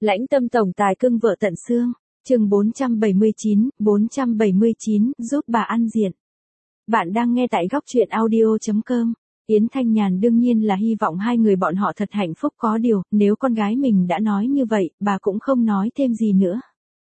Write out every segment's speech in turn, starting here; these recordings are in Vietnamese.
Lãnh tâm tổng tài cưng vợ tận xương. Chương 479, giúp bà ăn diện. Bạn đang nghe tại góc truyện audio.com. Yến Thanh Nhàn đương nhiên là hy vọng hai người bọn họ thật hạnh phúc, có điều, nếu con gái mình đã nói như vậy, bà cũng không nói thêm gì nữa.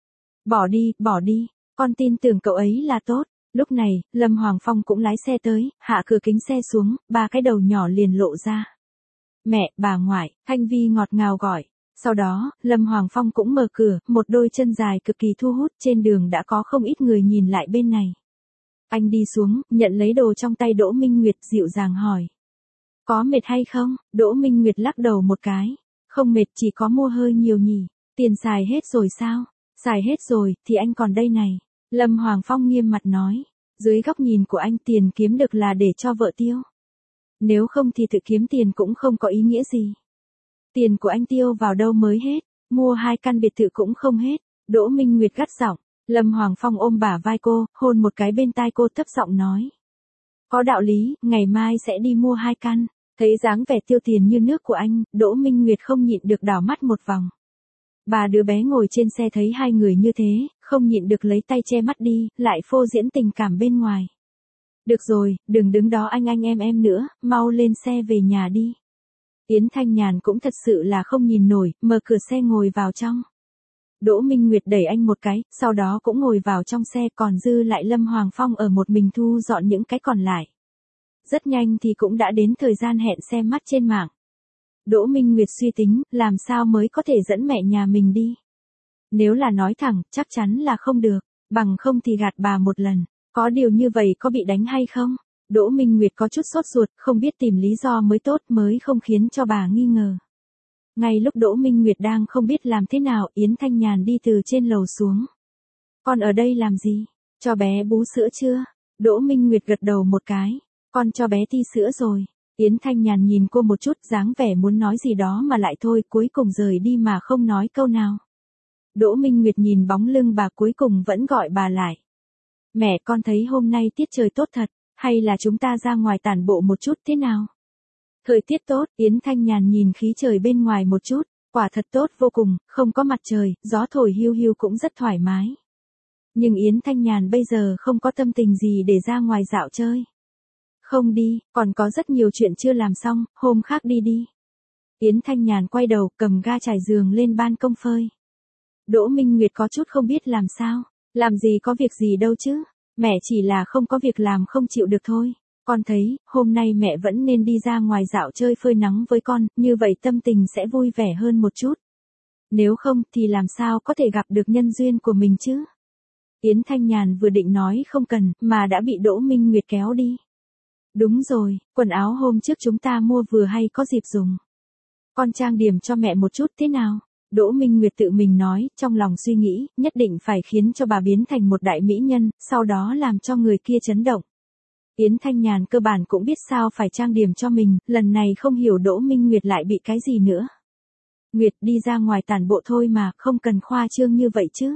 Bỏ đi, con tin tưởng cậu ấy là tốt. Lúc này, Lâm Hoàng Phong cũng lái xe tới, hạ cửa kính xe xuống, ba cái đầu nhỏ liền lộ ra. Mẹ, bà ngoại, Thanh Vi ngọt ngào gọi. Sau đó, Lâm Hoàng Phong cũng mở cửa, một đôi chân dài cực kỳ thu hút, trên đường đã có không ít người nhìn lại bên này. Anh đi xuống, nhận lấy đồ trong tay Đỗ Minh Nguyệt, dịu dàng hỏi. Có mệt hay không? Đỗ Minh Nguyệt lắc đầu một cái. Không mệt, chỉ có mua hơi nhiều nhỉ. Tiền xài hết rồi sao? Xài hết rồi, thì anh còn đây này. Lâm Hoàng Phong nghiêm mặt nói. Dưới góc nhìn của anh, tiền kiếm được là để cho vợ tiêu. Nếu không thì tự kiếm tiền cũng không có ý nghĩa gì. Tiền của anh tiêu vào đâu mới hết, mua 2 căn biệt thự cũng không hết. Đỗ Minh Nguyệt gắt giọng. Lâm Hoàng Phong ôm bả vai cô, hôn một cái bên tai cô, thấp giọng nói. Có đạo lý, ngày mai sẽ đi mua 2 căn. Thấy dáng vẻ tiêu tiền như nước của anh, Đỗ Minh Nguyệt không nhịn được đảo mắt một vòng. Bà đứa bé ngồi trên xe thấy hai người như thế, không nhịn được lấy tay che mắt đi, lại phô diễn tình cảm bên ngoài. Được rồi, đừng đứng đó anh em nữa, mau lên xe về nhà đi. Yến Thanh Nhàn cũng thật sự là không nhìn nổi, mở cửa xe ngồi vào trong. Đỗ Minh Nguyệt đẩy anh một cái, sau đó cũng ngồi vào trong xe, còn dư lại Lâm Hoàng Phong ở một mình thu dọn những cái còn lại. Rất nhanh thì cũng đã đến thời gian hẹn xem mắt trên mạng. Đỗ Minh Nguyệt suy tính, làm sao mới có thể dẫn mẹ nhà mình đi. Nếu là nói thẳng, chắc chắn là không được, bằng không thì gạt bà một lần. Có điều như vậy có bị đánh hay không? Đỗ Minh Nguyệt có chút sốt ruột, không biết tìm lý do mới tốt mới không khiến cho bà nghi ngờ. Ngay lúc Đỗ Minh Nguyệt đang không biết làm thế nào, Yến Thanh Nhàn đi từ trên lầu xuống. Con ở đây làm gì? Cho bé bú sữa chưa? Đỗ Minh Nguyệt gật đầu một cái. Con cho bé ti sữa rồi. Yến Thanh Nhàn nhìn cô một chút, dáng vẻ muốn nói gì đó mà lại thôi, cuối cùng rời đi mà không nói câu nào. Đỗ Minh Nguyệt nhìn bóng lưng bà, cuối cùng vẫn gọi bà lại. Mẹ, con thấy hôm nay tiết trời tốt thật, hay là chúng ta ra ngoài tản bộ một chút thế nào? Thời tiết tốt, Yến Thanh Nhàn nhìn khí trời bên ngoài một chút, quả thật tốt vô cùng, không có mặt trời, gió thổi hiu hiu cũng rất thoải mái. Nhưng Yến Thanh Nhàn bây giờ không có tâm tình gì để ra ngoài dạo chơi. Không đi, còn có rất nhiều chuyện chưa làm xong, hôm khác đi. Yến Thanh Nhàn quay đầu, cầm ga trải giường lên ban công phơi. Đỗ Minh Nguyệt có chút không biết làm sao, làm gì có việc gì đâu chứ, mẹ chỉ là không có việc làm không chịu được thôi. Con thấy, hôm nay mẹ vẫn nên đi ra ngoài dạo chơi phơi nắng với con, như vậy tâm tình sẽ vui vẻ hơn một chút. Nếu không thì làm sao có thể gặp được nhân duyên của mình chứ? Yến Thanh Nhàn vừa định nói không cần, mà đã bị Đỗ Minh Nguyệt kéo đi. Đúng rồi, quần áo hôm trước chúng ta mua vừa hay có dịp dùng. Con trang điểm cho mẹ một chút thế nào? Đỗ Minh Nguyệt tự mình nói, trong lòng suy nghĩ, nhất định phải khiến cho bà biến thành một đại mỹ nhân, sau đó làm cho người kia chấn động. Yến Thanh Nhàn cơ bản cũng biết sao phải trang điểm cho mình, lần này không hiểu Đỗ Minh Nguyệt lại bị cái gì nữa. Nguyệt, đi ra ngoài tản bộ thôi mà, không cần khoa trương như vậy chứ.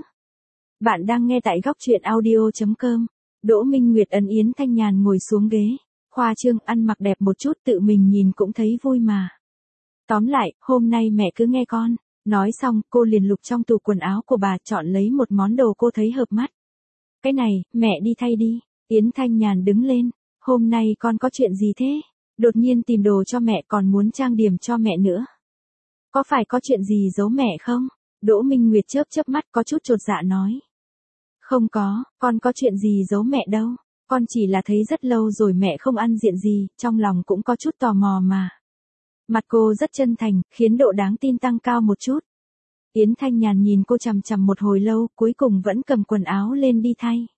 Bạn đang nghe tại góc truyện audio.com. Đỗ Minh Nguyệt ấn Yến Thanh Nhàn ngồi xuống ghế. Khoa trương, ăn mặc đẹp một chút tự mình nhìn cũng thấy vui mà. Tóm lại, hôm nay mẹ cứ nghe con. Nói xong, cô liền lục trong tủ quần áo của bà, chọn lấy một món đồ cô thấy hợp mắt. Cái này, mẹ đi thay đi. Yến Thanh Nhàn đứng lên. Hôm nay con có chuyện gì thế? Đột nhiên tìm đồ cho mẹ, còn muốn trang điểm cho mẹ nữa. Có phải có chuyện gì giấu mẹ không? Đỗ Minh Nguyệt chớp mắt có chút chột dạ nói. Không có, con có chuyện gì giấu mẹ đâu. Con chỉ là thấy rất lâu rồi mẹ không ăn diện gì, trong lòng cũng có chút tò mò mà. Mặt cô rất chân thành, khiến độ đáng tin tăng cao một chút. Yến Thanh Nhàn nhìn cô chằm chằm một hồi lâu, cuối cùng vẫn cầm quần áo lên đi thay.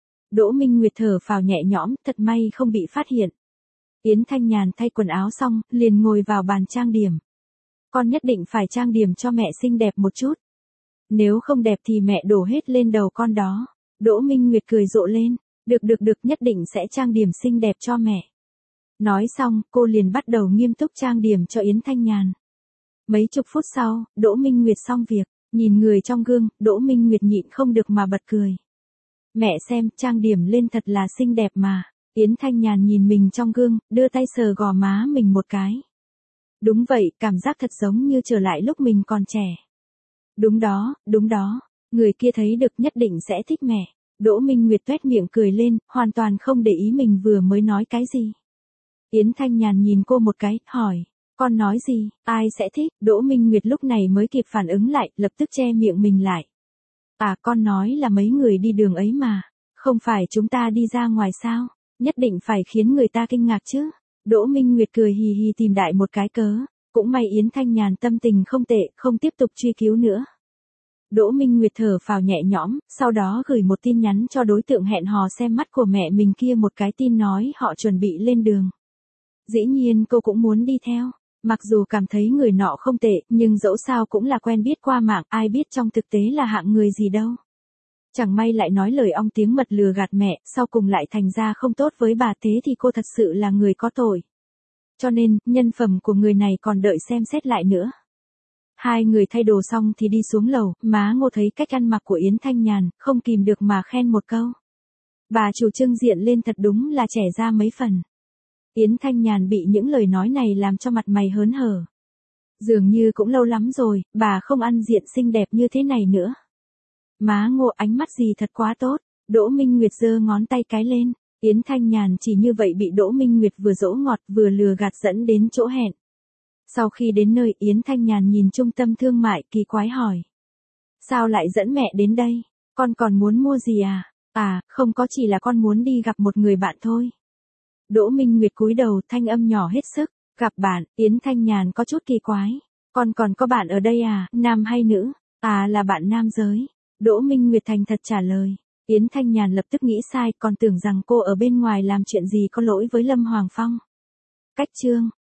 Đỗ Minh Nguyệt thở phào nhẹ nhõm, thật may không bị phát hiện. Yến Thanh Nhàn thay quần áo xong, liền ngồi vào bàn trang điểm. Con nhất định phải trang điểm cho mẹ xinh đẹp một chút. Nếu không đẹp thì mẹ đổ hết lên đầu con đó. Đỗ Minh Nguyệt cười rộ lên. Được, nhất định sẽ trang điểm xinh đẹp cho mẹ. Nói xong, cô liền bắt đầu nghiêm túc trang điểm cho Yến Thanh Nhàn. Mấy chục phút sau, Đỗ Minh Nguyệt xong việc, nhìn người trong gương, Đỗ Minh Nguyệt nhịn không được mà bật cười. Mẹ xem, trang điểm lên thật là xinh đẹp mà. Yến Thanh Nhàn nhìn mình trong gương, đưa tay sờ gò má mình một cái. Đúng vậy, cảm giác thật giống như trở lại lúc mình còn trẻ. Đúng đó, người kia thấy được nhất định sẽ thích mẹ. Đỗ Minh Nguyệt tuét miệng cười lên, hoàn toàn không để ý mình vừa mới nói cái gì. Yến Thanh Nhàn nhìn cô một cái, hỏi, con nói gì, ai sẽ thích? Đỗ Minh Nguyệt lúc này mới kịp phản ứng lại, lập tức che miệng mình lại. À, con nói là mấy người đi đường ấy mà, không phải chúng ta đi ra ngoài sao, nhất định phải khiến người ta kinh ngạc chứ. Đỗ Minh Nguyệt cười hì hì tìm đại một cái cớ, cũng may Yến Thanh Nhàn tâm tình không tệ, không tiếp tục truy cứu nữa. Đỗ Minh Nguyệt thở phào nhẹ nhõm, sau đó gửi một tin nhắn cho đối tượng hẹn hò xem mắt của mẹ mình kia, một cái tin nói họ chuẩn bị lên đường. Dĩ nhiên cô cũng muốn đi theo, mặc dù cảm thấy người nọ không tệ, nhưng dẫu sao cũng là quen biết qua mạng, ai biết trong thực tế là hạng người gì đâu. Chẳng may lại nói lời ong tiếng mật lừa gạt mẹ, sau cùng lại thành ra không tốt với bà, thế thì cô thật sự là người có tội. Cho nên, nhân phẩm của người này còn đợi xem xét lại nữa. Hai người thay đồ xong thì đi xuống lầu, má Ngô thấy cách ăn mặc của Yến Thanh Nhàn, không kìm được mà khen một câu. Bà chủ trưng diện lên thật đúng là trẻ ra mấy phần. Yến Thanh Nhàn bị những lời nói này làm cho mặt mày hớn hở. Dường như cũng lâu lắm rồi, bà không ăn diện xinh đẹp như thế này nữa. Má Ngô ánh mắt gì thật quá tốt. Đỗ Minh Nguyệt giơ ngón tay cái lên. Yến Thanh Nhàn chỉ như vậy bị Đỗ Minh Nguyệt vừa dỗ ngọt vừa lừa gạt dẫn đến chỗ hẹn. Sau khi đến nơi, Yến Thanh Nhàn nhìn trung tâm thương mại kỳ quái hỏi. Sao lại dẫn mẹ đến đây? Con còn muốn mua gì à? À, không có, chỉ là con muốn đi gặp một người bạn thôi. Đỗ Minh Nguyệt cúi đầu, thanh âm nhỏ hết sức. Gặp bạn? Yến Thanh Nhàn có chút kỳ quái. Con còn có bạn ở đây à, nam hay nữ? À, là bạn nam giới. Đỗ Minh Nguyệt thành thật trả lời. Yến Thanh Nhàn lập tức nghĩ sai, còn tưởng rằng cô ở bên ngoài làm chuyện gì có lỗi với Lâm Hoàng Phong. Cách chương